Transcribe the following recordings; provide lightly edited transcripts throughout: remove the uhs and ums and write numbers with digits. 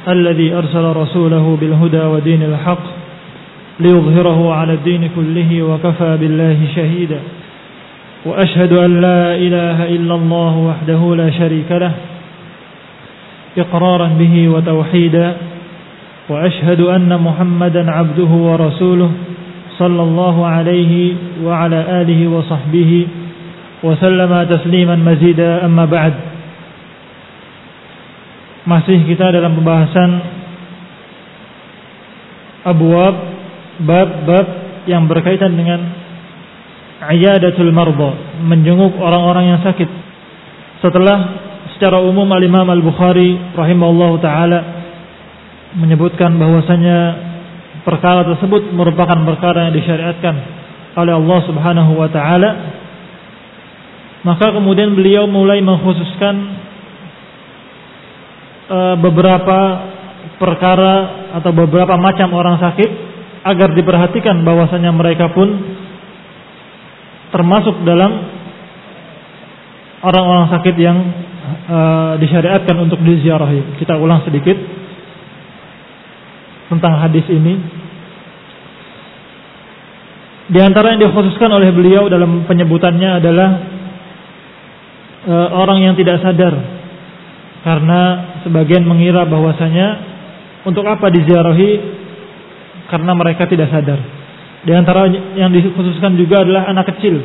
الذي أرسل رسوله بالهدى ودين الحق ليظهره على الدين كله وكفى بالله شهيدا وأشهد أن لا إله إلا الله وحده لا شريك له إقرارا به وتوحيدا وأشهد أن محمدا عبده ورسوله صلى الله عليه وعلى آله وصحبه وسلم تسليما مزيدا أما بعد. Masih kita dalam pembahasan abwab, bab-bab yang berkaitan dengan iyadatul marda, menjenguk orang-orang yang sakit. Setelah secara umum Al-Imam Al-Bukhari rahimahullahu taala menyebutkan bahwasanya perkara tersebut merupakan perkara yang disyariatkan oleh Allah Subhanahu wa taala, maka kemudian beliau mulai mengkhususkan beberapa perkara atau beberapa macam orang sakit agar diperhatikan bahwasanya mereka pun termasuk dalam orang-orang sakit yang disyariatkan untuk diziarahi. Kita ulang sedikit tentang hadis ini. Di antara yang dikhususkan oleh beliau dalam penyebutannya adalah orang yang tidak sadar, karena sebagian mengira bahwasanya untuk apa diziarahi karena mereka tidak sadar. Di antara yang dikhususkan juga adalah anak kecil,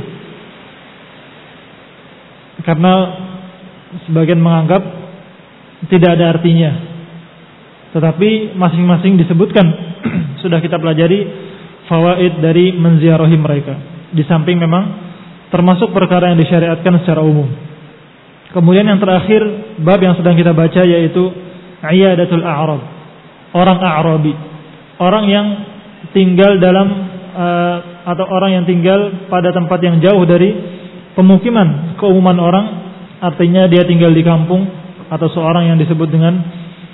karena sebagian menganggap tidak ada artinya. Tetapi masing-masing disebutkan sudah kita pelajari fawaid dari menziarahi mereka. Di samping memang termasuk perkara yang disyariatkan secara umum. Kemudian yang terakhir bab yang sedang kita baca yaitu iyadatul a'rab, orang A'rabi, orang yang tinggal dalam atau orang yang tinggal pada tempat yang jauh dari pemukiman keumuman orang, artinya dia tinggal di kampung, atau seorang yang disebut dengan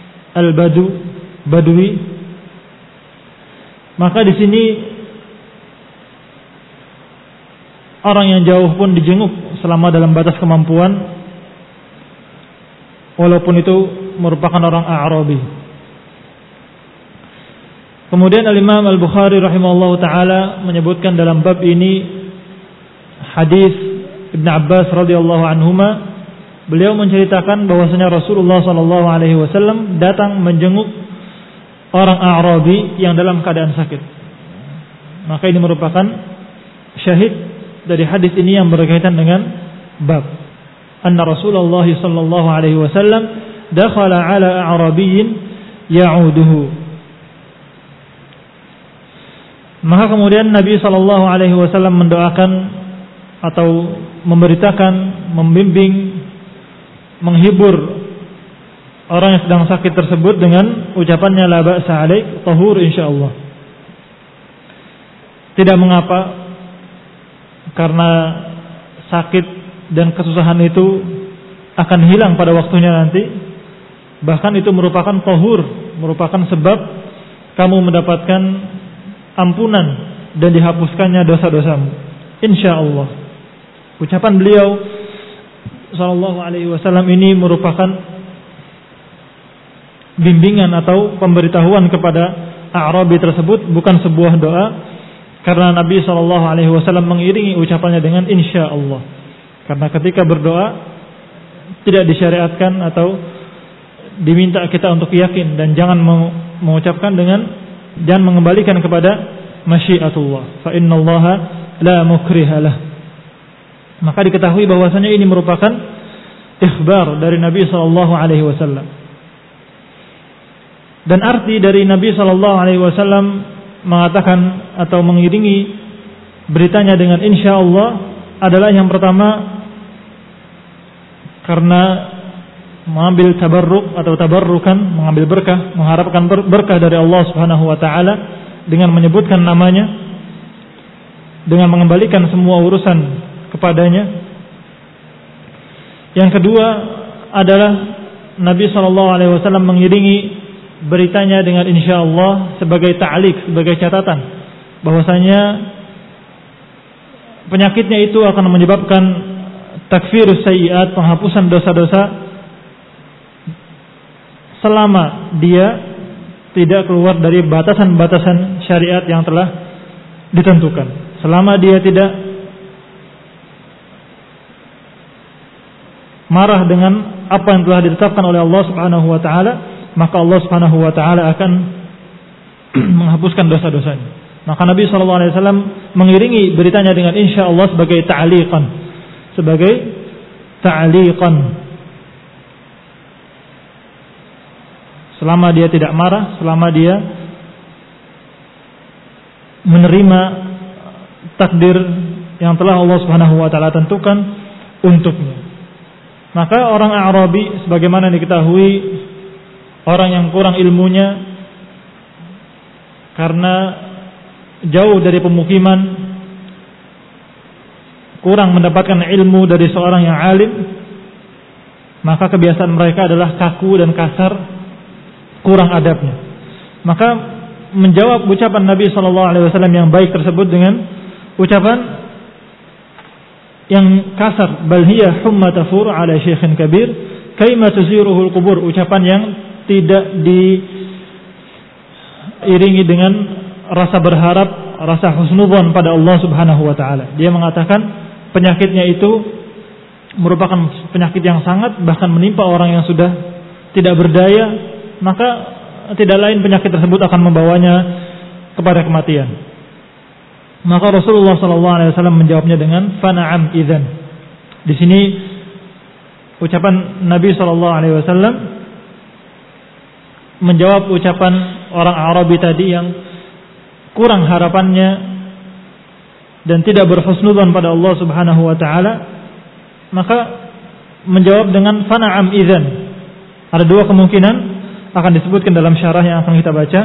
badui. Maka di sini orang yang jauh pun dijenguk selama dalam batas kemampuan, walaupun itu merupakan orang A'rabi. Kemudian Al-Imam Al-Bukhari rahimahullahu taala menyebutkan dalam bab ini hadis Ibn Abbas radhiyallahu anhuma. Beliau menceritakan bahwasanya Rasulullah sallallahu alaihi wasallam datang menjenguk orang A'rabi yang dalam keadaan sakit. Maka ini merupakan syahid dari hadis ini yang berkaitan dengan bab anna Rasulullah sallallahu alaihi wasallam dakhala ala a'rabiyyin ya'uduhu. Maka kemudian Nabi sallallahu alaihi wasallam mendoakan atau memberitakan, membimbing, menghibur orang yang sedang sakit tersebut dengan ucapannya la ba'sa 'alaik tahur insyaallah. Tidak mengapa, karena sakit dan kesusahan itu akan hilang pada waktunya nanti. Bahkan itu merupakan tahur, merupakan sebab kamu mendapatkan ampunan dan dihapuskannya dosa-dosamu, insyaallah. Ucapan beliau sallallahu alaihi wasallam ini merupakan bimbingan atau pemberitahuan kepada A'rabi tersebut, bukan sebuah doa, karena Nabi sallallahu alaihi wasallam mengiringi ucapannya dengan insyaallah. Karena ketika berdoa tidak disyariatkan atau diminta kita untuk yakin, dan jangan mengucapkan jangan mengembalikan kepada masyiatullah. Fa innallaha la mukrihalah. Maka diketahui bahwasanya ini merupakan ikhbar dari Nabi sallallahu alaihi wasallam. Dan arti dari Nabi sallallahu alaihi wasallam mengatakan atau mengiringi beritanya dengan insyaallah adalah yang pertama karena mengambil tabarruk atau tabarrukan, mengambil berkah, mengharapkan berkah dari Allah Subhanahu wa taala dengan menyebutkan namanya, dengan mengembalikan semua urusan kepadanya. Yang kedua adalah Nabi sallallahu alaihi wasallam mengiringi beritanya dengan insyaallah sebagai ta'liq, sebagai catatan bahwasanya penyakitnya itu akan menyebabkan takfirus sayyi'at, penghapusan dosa-dosa, selama dia tidak keluar dari batasan-batasan syariat yang telah ditentukan. Selama dia tidak marah dengan apa yang telah ditetapkan oleh Allah Subhanahu wa taala, maka Allah Subhanahu wa taala akan menghapuskan dosa-dosanya. Maka Nabi sallallahu alaihi wasallam mengiringi beritanya dengan insyaallah sebagai ta'liqan. Sebagai ta'liqan. Selama dia tidak marah, selama dia menerima takdir yang telah Allah Subhanahu wa taala tentukan untuknya. Maka orang A'rabi sebagaimana diketahui, orang yang kurang ilmunya karena jauh dari pemukiman, kurang mendapatkan ilmu dari seorang yang alim, maka kebiasaan mereka adalah kaku dan kasar, kurang adabnya. Maka menjawab ucapan Nabi SAW yang baik tersebut dengan ucapan yang kasar, bal hiya humma tafur ala syaikhin kabir kaima tuziruhul qubur, ucapan yang tidak diiringi dengan rasa berharap, rasa husnudzon pada Allah Subhanahu wa taala. Dia mengatakan penyakitnya itu merupakan penyakit yang sangat, bahkan menimpa orang yang sudah tidak berdaya, maka tidak lain penyakit tersebut akan membawanya kepada kematian. Maka Rasulullah SAW menjawabnya dengan fana'am idzan. Di sini ucapan Nabi SAW menjawab ucapan orang Arabi tadi yang kurang harapannya dan tidak berhusnudzon pada Allah Subhanahu wa taala, maka menjawab dengan fana'am idzan. Ada dua kemungkinan akan disebutkan dalam syarah yang akan kita baca,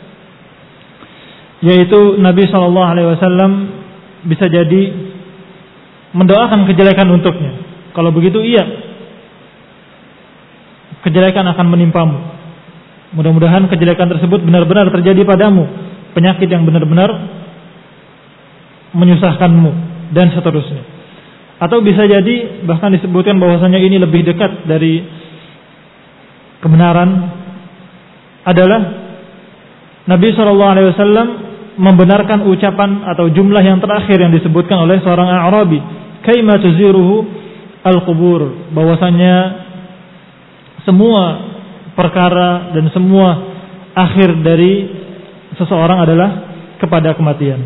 yaitu Nabi SAW bisa jadi mendoakan kejelekan untuknya. Kalau begitu iya, kejelekan akan menimpamu. Mudah-mudahan kejelekan tersebut benar-benar terjadi padamu, penyakit yang benar-benar menyusahkanmu, dan seterusnya. Atau bisa jadi bahkan disebutkan bahwasanya ini lebih dekat dari kebenaran adalah Nabi SAW membenarkan ucapan atau jumlah yang terakhir yang disebutkan oleh seorang A'rabi, kaima tuziruhu al-qubur, bahwasanya semua perkara dan semua akhir dari seseorang adalah kepada kematian.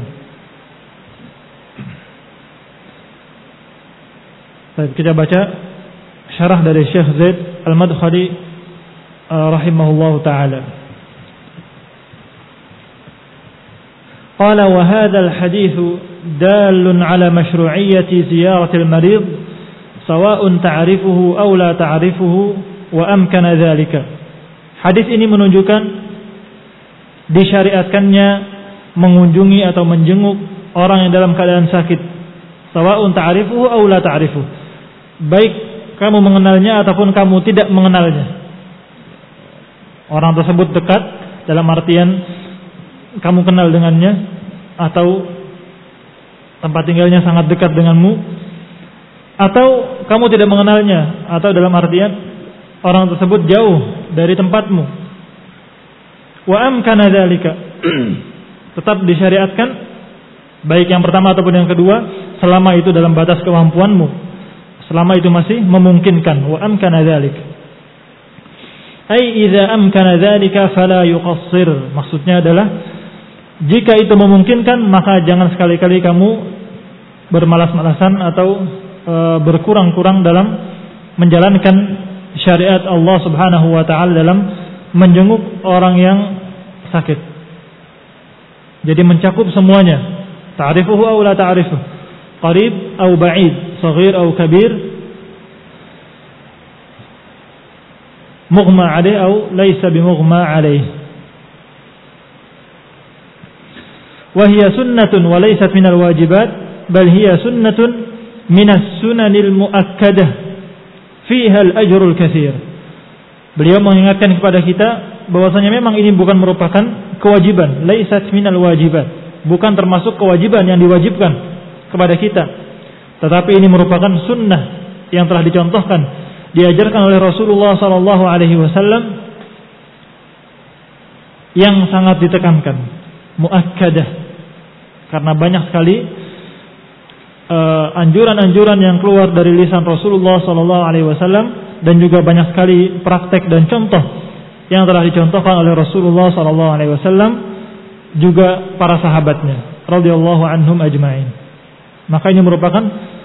Baik, kita baca syarah dari Syekh Zaid Al-Madkhali rahimahullahu taala. قال وهذا الحديث دال على مشروعية زيارة المريض سواء تعرفه أو لا تعرفه وأمكن ذلك. Hadis ini menunjukkan disyariatkannya mengunjungi atau menjenguk orang yang dalam keadaan sakit, sawa'un ta'rifuhu aw la ta'rifuhu, baik kamu mengenalnya ataupun kamu tidak mengenalnya. Orang tersebut dekat dalam artian kamu kenal dengannya, atau tempat tinggalnya sangat dekat denganmu, atau kamu tidak mengenalnya, atau dalam artian orang tersebut jauh dari tempatmu. Wa amkana dzalika, tetap disyariatkan, baik yang pertama ataupun yang kedua, selama itu dalam batas kemampuanmu, selama itu masih memungkinkan. Wa amkana dzalika, ai idza amkana dzalika fala yuqassir, maksudnya adalah jika itu memungkinkan, maka jangan sekali-kali kamu bermalas-malasan atau berkurang-kurang dalam menjalankan syariat Allah Subhanahu wa taala dalam menjenguk orang yang sakit. Jadi mencakup semuanya. Ta'rifuhu aw la ta'rifuhu, qarib aw ba'id, saghir aw kabir, mughma 'alayhi aw laysa bimughma 'alayhi. وهي سنة وليست من الواجبات بل هي سنة من السنن المؤكدة فيها الأجر الكثير. Beliau mengingatkan kepada kita bahwasanya memang ini bukan merupakan kewajiban, laisat minal wajibat, bukan termasuk kewajiban yang diwajibkan kepada kita, tetapi ini merupakan sunnah yang telah dicontohkan, diajarkan oleh Rasulullah SAW yang sangat ditekankan, muakkadah, karena banyak sekali anjuran-anjuran yang keluar dari lisan Rasulullah SAW, dan juga banyak sekali praktek dan contoh yang telah dicontohkan oleh Rasulullah SAW, juga para sahabatnya radhiyallahu anhum ajma'in. Maka ini merupakan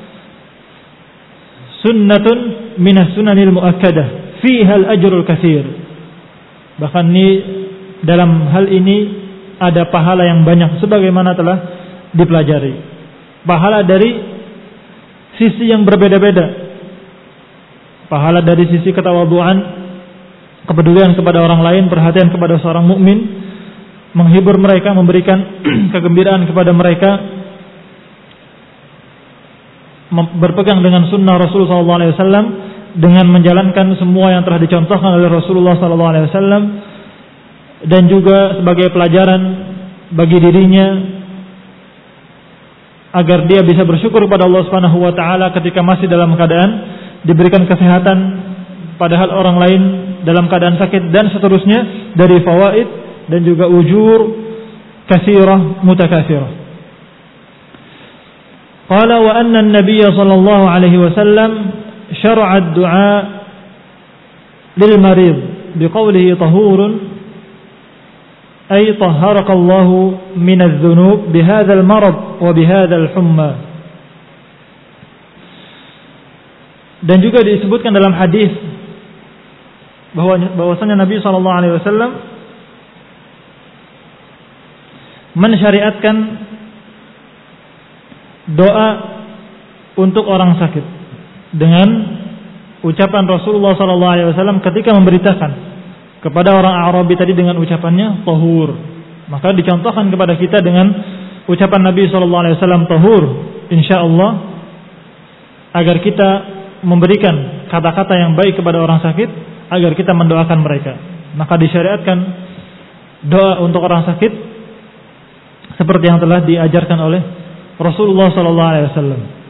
sunnatun minas sunanil muakkadah fiha al-ajrul katsir. Bahkan dalam hal ini ada pahala yang banyak sebagaimana telah dipelajari. Pahala dari sisi yang berbeda-beda. Pahala dari sisi ketawaduan, kepedulian kepada orang lain, perhatian kepada seorang mukmin, menghibur mereka, memberikan kegembiraan kepada mereka, berpegang dengan sunnah Rasulullah SAW, dengan menjalankan semua yang telah dicontohkan oleh Rasulullah SAW, dan juga sebagai pelajaran bagi dirinya agar dia bisa bersyukur kepada Allah Subhanahu wa taala ketika masih dalam keadaan diberikan kesehatan, padahal orang lain dalam keadaan sakit, dan seterusnya dari fawaid dan juga ujur katsirah mutakatsirah. Qala wa anna an-nabiy sallallahu alaihi wasallam syara'a ad-du'a lil marid biqawlihi tahurun ay tahharakallahu minadh dhunub bihadzal marad wa bihadzal humma. Dan juga disebutkan dalam hadis bahwasanya Nabi sallallahu alaihi wasallam mensyariatkan doa untuk orang sakit dengan ucapan Rasulullah sallallahu alaihi wasallam ketika memberitakan kepada orang Arabi tadi dengan ucapannya tahur. Maka dicontohkan kepada kita dengan ucapan Nabi SAW tahur, insyaallah, agar kita memberikan kata-kata yang baik kepada orang sakit, agar kita mendoakan mereka. Maka disyariatkan doa untuk orang sakit seperti yang telah diajarkan oleh Rasulullah SAW.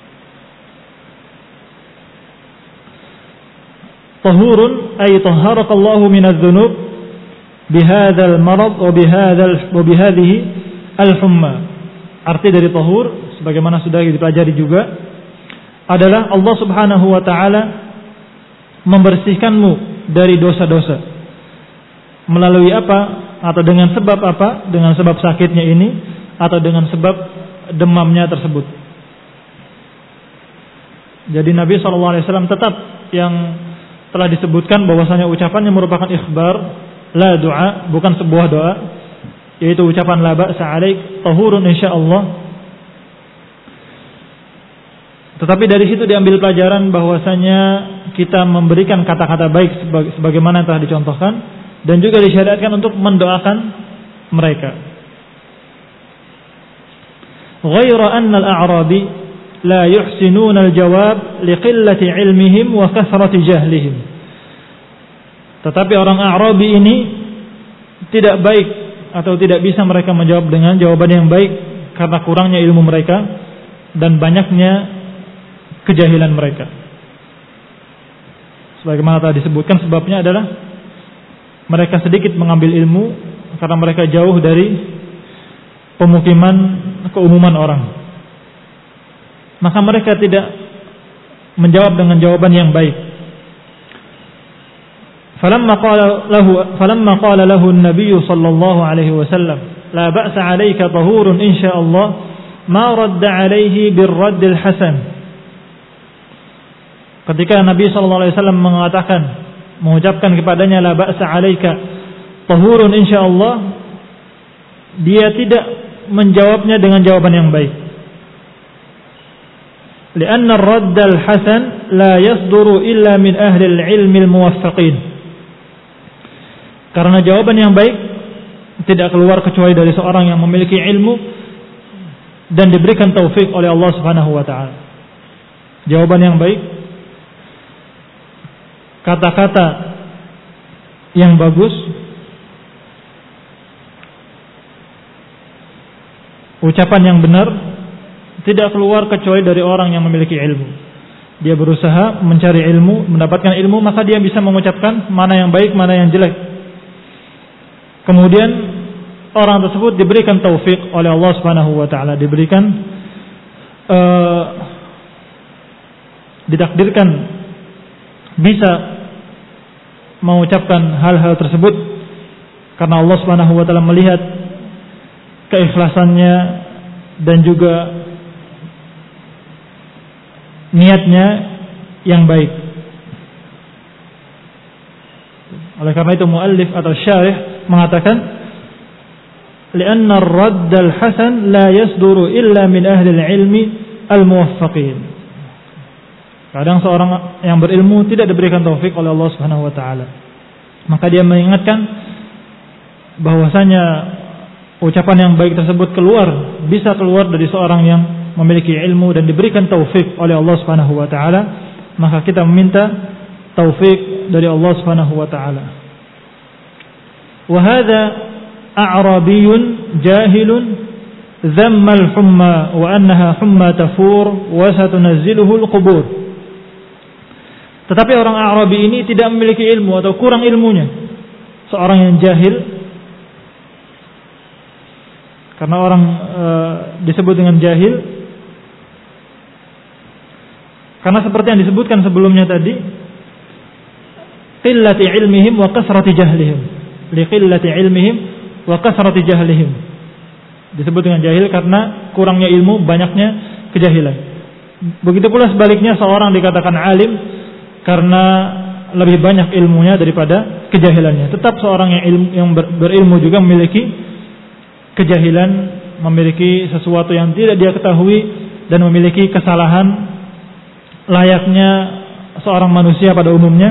Tahurun ay tahharakallahu minadz dzunub bihadzal marad wa bihadhihi al-humma. Arti dari tahur sebagaimana sudah dipelajari juga adalah Allah Subhanahu wa taala membersihkanmu dari dosa-dosa. Melalui apa? Atau dengan sebab apa? Dengan sebab sakitnya ini atau dengan sebab demamnya tersebut. Jadi Nabi SAW tetap yang telah disebutkan bahwasanya ucapannya merupakan ikhbar, la doa, bukan sebuah doa, yaitu ucapan la ba'sa alaik tahurun insyaallah. Tetapi dari situ diambil pelajaran bahwasanya kita memberikan kata-kata baik sebagaimana yang telah dicontohkan, dan juga disyariatkan untuk mendoakan mereka. Ghaira anna al-a'rabi la yuhsinuna al-jawab liqillati ilmihim wa kathrati jahlihim. Tetapi orang Arabi ini tidak baik atau tidak bisa mereka menjawab dengan jawaban yang baik karena kurangnya ilmu mereka dan banyaknya kejahilan mereka. Sebagaimana telah disebutkan, sebabnya adalah mereka sedikit mengambil ilmu karena mereka jauh dari pemukiman keumuman orang. Maka mereka tidak menjawab dengan jawaban yang baik. Falamma qala lahu an-nabiy sallallahu alaihi wasallam la ba'sa 'alaika tahurun insyaallah ma radda 'alaihi birradd al-hasan. Ketika Nabi sallallahu alaihi wasallam mengucapkan kepadanya la ba'sa 'alaika tahurun insyaallah, dia tidak menjawabnya dengan jawaban yang baik. لأن الرد الحسن لا يصدر إلا من أهل العلم الموفقين. Karena jawaban yang baik tidak keluar kecuali dari seorang yang memiliki ilmu dan diberikan taufik oleh Allah Subhanahu wa taala. Jawaban yang baik, kata-kata yang bagus, ucapan yang benar tidak keluar kecuali dari orang yang memiliki ilmu. Dia berusaha mencari ilmu, mendapatkan ilmu, maka dia bisa mengucapkan mana yang baik, mana yang jelek. kemudian orang tersebut diberikan taufik oleh Allah Subhanahu wa taala, diberikan ditakdirkan bisa mengucapkan hal-hal tersebut karena Allah Subhanahu wa taala melihat keikhlasannya dan juga niatnya yang baik. Oleh karena itu muallif atau syarih mengatakan li'anna ar-radd al-hasan la yasduru illa min ahli al-ilmi al-muwaffaqin. Kadang seorang yang berilmu tidak diberikan taufik oleh Allah Subhanahu wa taala. Maka dia mengingatkan bahwasanya ucapan yang baik tersebut bisa keluar dari seorang yang memiliki ilmu dan diberikan taufik oleh Allah Subhanahu wa taala, maka kita meminta taufik dari Allah Subhanahu wa taala. Wa hadza a'rabiyyun jahilun dhamma al-humma wa annaha humma tafur wa satunazziluhu al-qubur. Tetapi orang Arabi ini tidak memiliki ilmu atau kurang ilmunya. Seorang yang jahil, karena orang disebut dengan jahil karena seperti yang disebutkan sebelumnya tadi, qillati ilmihim wa kasrati jahlihim. Li qillati ilmihim wa kasrati jahlihim. Disebut dengan jahil karena kurangnya ilmu, banyaknya kejahilan. Begitu pula sebaliknya, seorang dikatakan alim karena lebih banyak ilmunya daripada kejahilannya. Tetap seorang yang berilmu juga memiliki kejahilan, memiliki sesuatu yang tidak dia ketahui dan memiliki kesalahan layaknya seorang manusia pada umumnya.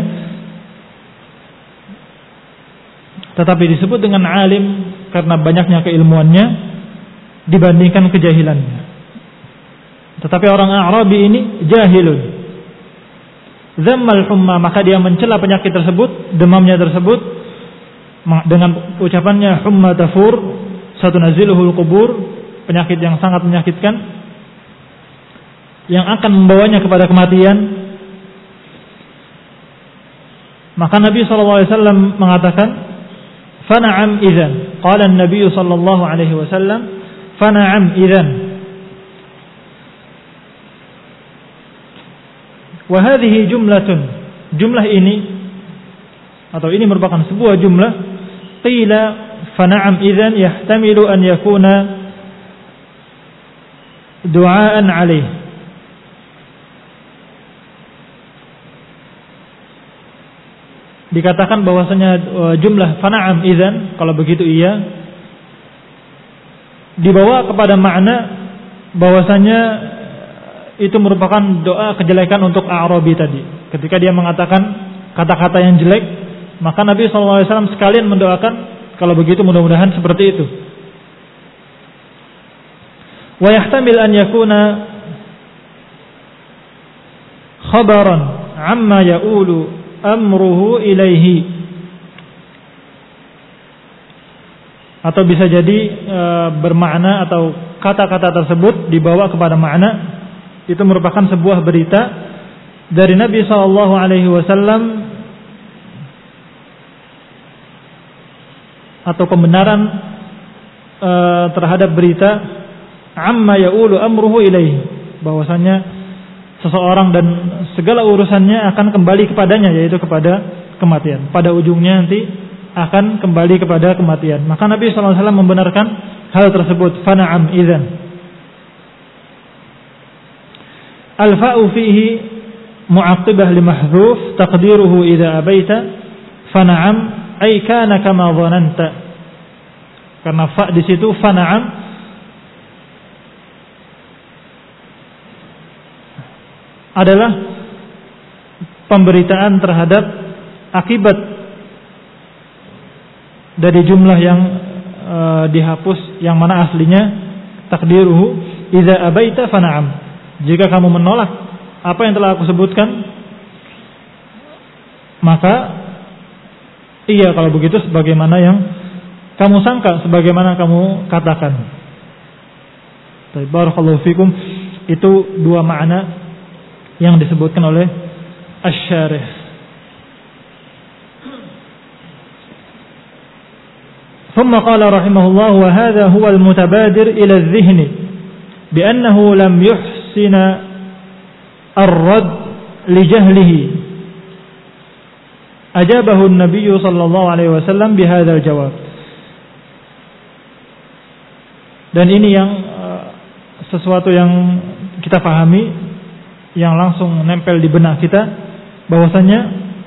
Tetapi disebut dengan alim karena banyaknya keilmuannya dibandingkan kejahilannya. Tetapi orang Arabi ini jahilun zammal humma, maka dia mencela penyakit tersebut, demamnya tersebut dengan ucapannya humma tafur satunazziluhul qubur, penyakit yang sangat menyakitkan yang akan membawanya kepada kematian. Maka Nabi SAW mengatakan fana'am idzan, qala an-nabiy sallallahu alaihi wasallam fana'am idzan. Wa hadhihi jumlatun, jumlah ini atau ini merupakan sebuah jumlah qila fana'am idzan yahtamilu an yakuna du'aan alaih. Dikatakan bahwasanya jumlah fana'am idzan, kalau begitu iya, dibawa kepada makna bahwasanya itu merupakan doa kejelekan untuk A'rabi tadi. Ketika dia mengatakan kata-kata yang jelek, maka Nabi SAW sekalian mendoakan, kalau begitu mudah-mudahan seperti itu. Wa yahtamil an yakuna khabaran amma ya'ulu amruhu ilaihi, atau bisa jadi bermakna atau kata-kata tersebut dibawa kepada makna itu merupakan sebuah berita dari Nabi SAW atau pembenaran terhadap berita amma ya'ulu amruhu ilaihi, bahwasanya seseorang dan segala urusannya akan kembali kepadanya, yaitu kepada kematian. Pada ujungnya nanti akan kembali kepada kematian. Maka Nabi SAW membenarkan hal tersebut. Fana'am idzan. Al-fa'u fihi mu'aqibah li mahdhuf taqdiruhu idza abaita fana'am ay kana kama dhananta. Karena fa di situ fana'am adalah pemberitaan terhadap akibat dari jumlah yang dihapus, yang mana aslinya takdiruhu idza abaita fana'am. Jika kamu menolak apa yang telah aku sebutkan, maka iya kalau begitu sebagaimana yang kamu sangka, sebagaimana kamu katakan. Barakallahu fikum. Itu dua makna yang disebutkan oleh Asy-Syarih. ثم قال رحمه الله وهذا هو المتبادر إلى الذهن بأنه لم يحسن الرد لجهله أجابه النبي صلى الله عليه وسلم بهذا الجواب. Dan ini yang sesuatu yang kita pahami, yang langsung nempel di benak kita, bahwasanya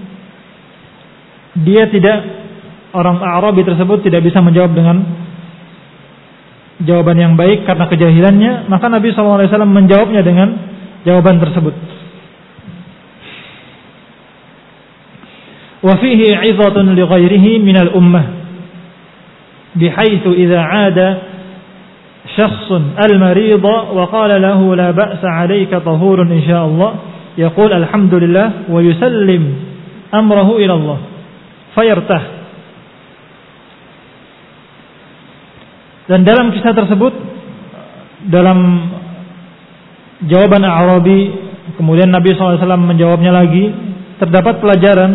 dia tidak, orang A'rabi tersebut tidak bisa menjawab dengan jawaban yang baik karena kejahilannya, maka Nabi SAW menjawabnya dengan jawaban tersebut. Wa fihi 'izatun li ghairihi min al-ummah bihaitsu idza 'ada syakhsun al-marida wa qala lahu la ba'sa 'alayka tahurun insyaallah yaqul alhamdulillah wa yusallim amrahu ila Allah fayartah. Dan dalam kisah tersebut, dalam jawaban A'rabi, kemudian Nabi SAW menjawabnya lagi, terdapat pelajaran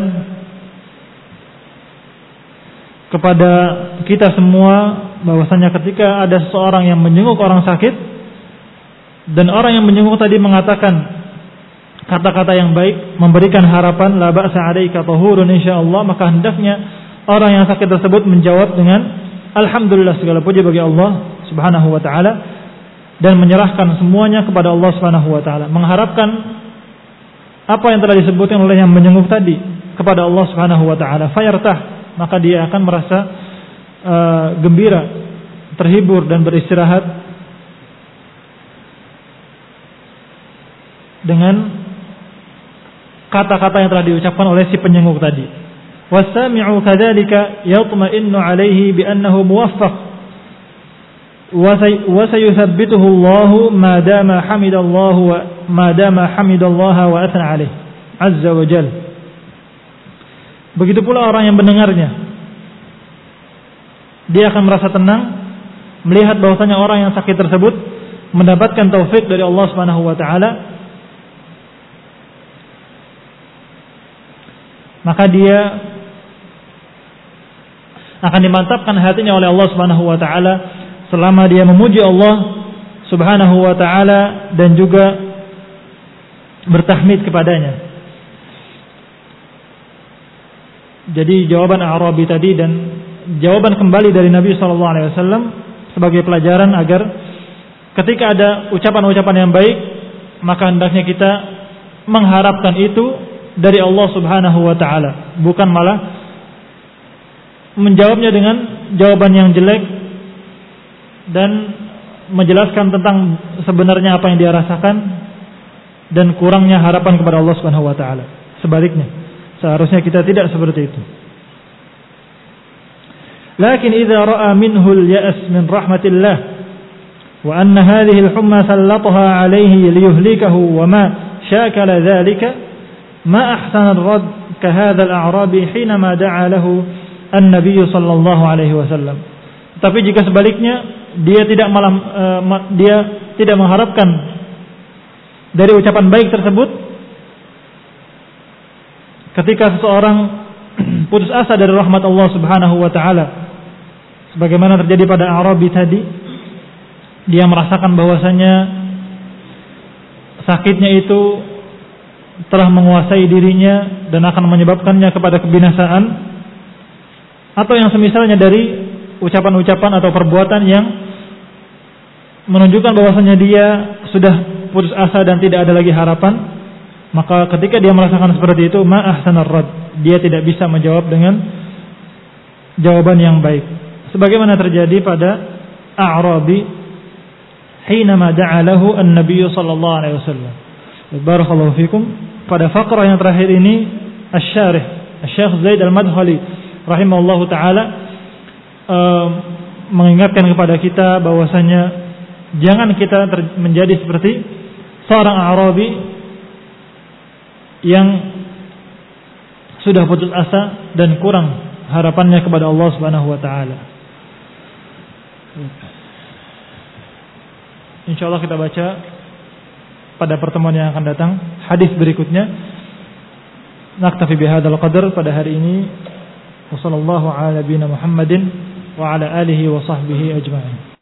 kepada kita semua bahwasanya ketika ada seseorang yang menjenguk orang sakit dan orang yang menjenguk tadi mengatakan kata-kata yang baik, memberikan harapan la ba'sa 'alaika tahurun insyaallah, maka hendaknya orang yang sakit tersebut menjawab dengan alhamdulillah, segala puji bagi Allah Subhanahu wa taala, dan menyerahkan semuanya kepada Allah Subhanahu wa taala, mengharapkan apa yang telah disebutkan oleh yang menjenguk tadi kepada Allah Subhanahu wa taala. Fayartah, maka dia akan merasa gembira, terhibur dan beristirahat dengan kata-kata yang telah diucapkan oleh si penyenguk tadi. Wasami'u kadzalika yatma'innu 'alaihi bi annahu muwaffaq wa sayuthabbituhu Allah ma dama hamidallahu wa ma dama hamidallaha wa athna 'alaihi azza wa jalla. Begitu pula orang yang mendengarnya, dia akan merasa tenang melihat bahwasanya orang yang sakit tersebut mendapatkan taufik dari Allah Subhanahu wa taala, maka dia akan dimantapkan hatinya oleh Allah Subhanahu wa taala selama dia memuji Allah Subhanahu wa taala dan juga bertahmid kepadanya. Jadi jawaban A'rabi tadi dan jawaban kembali dari Nabi sallallahu alaihi wasallam sebagai pelajaran agar ketika ada ucapan-ucapan yang baik, maka hendaknya kita mengharapkan itu dari Allah Subhanahu wa taala, bukan malah menjawabnya dengan jawaban yang jelek dan menjelaskan tentang sebenarnya apa yang dia rasakan dan kurangnya harapan kepada Allah Subhanahu wa taala. Sebaliknya, seharusnya kita tidak seperti itu. Lakin idza ra'a minhu al-ya's min rahmatillah wa anna hadhihi al-humma sallataha alayhi liyuhlikahu wa ma shakala dhalika ma ahsana ar-radd ka hadha al-a'rabi hinama da'a lahu An-Nabi sallallahu alaihi wasallam. Tapi jika sebaliknya, dia tidak mengharapkan dari ucapan baik tersebut, ketika seseorang putus asa dari rahmat Allah Subhanahu wa taala, sebagaimana terjadi pada A'rabi tadi, dia merasakan bahwasanya sakitnya itu telah menguasai dirinya dan akan menyebabkannya kepada kebinasaan, atau yang semisalnya dari ucapan-ucapan atau perbuatan yang menunjukkan bahwasanya dia sudah putus asa dan tidak ada lagi harapan, maka ketika dia merasakan seperti itu, ma ahsanar rad, dia tidak bisa menjawab dengan jawaban yang baik, sebagaimana terjadi pada A'rabi hinama da'a lahu an-nabiy sallallahu alaihi wasallam. Barakallahu fikum. Pada faqrah yang terakhir ini, asy-syarih Syekh Zaid Al-Madkhali rahimahullahu taala mengingatkan kepada kita bahwasanya jangan kita menjadi seperti seorang A'rabi yang sudah putus asa dan kurang harapannya kepada Allah Subhanahu wa taala. Insyaallah kita baca pada pertemuan yang akan datang hadis berikutnya. Naktafi bihadzal qadar pada hari ini. Wassallallahu ala nabiyina Muhammadin wa ala alihi wa sahbihi ajma'in.